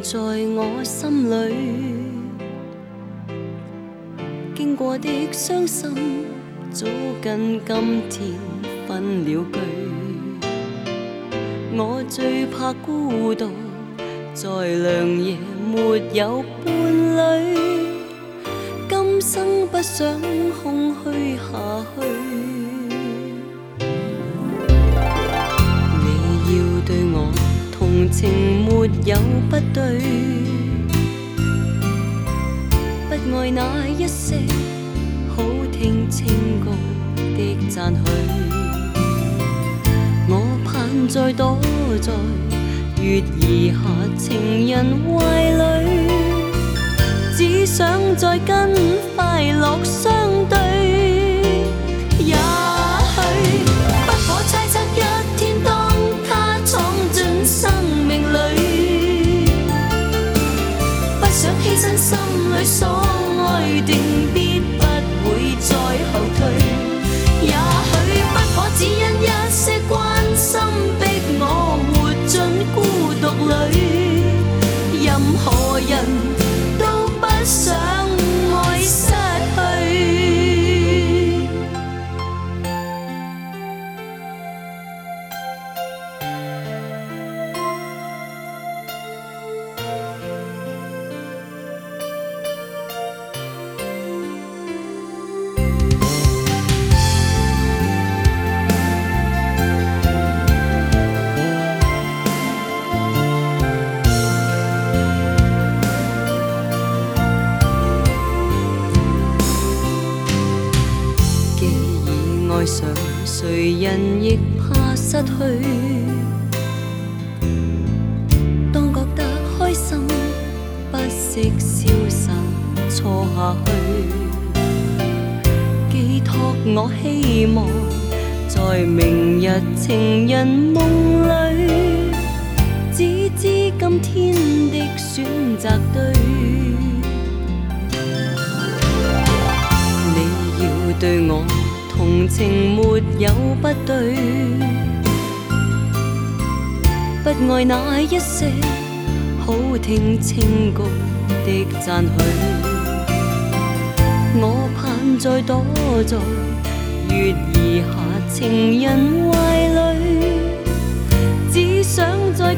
在我心里，经过的伤心，早跟今天分了居。我最怕孤独，在良夜没有伴侣，今生不想空虚下去。你要对我同情没有不对，不爱那一些好聽清高的讚許，我盼再躲在月兒下情人懷裏，只想再跟快樂相對。也許不可猜測一天當他闖進生命裏，不想犧牲心裏所愛，定必不會再後退。也許不可只因一些關心，逼我活進孤獨裏，任何人都不想愛失去。愛上誰人亦怕失去，當覺得開心，不惜瀟灑錯下去，寄託我希望在明日情人夢裏，只知今天的選擇對。你要對我同情沒有不對，不愛那一些好聽清高的讚許，我盼再躲在月兒下情人懷裏，只想再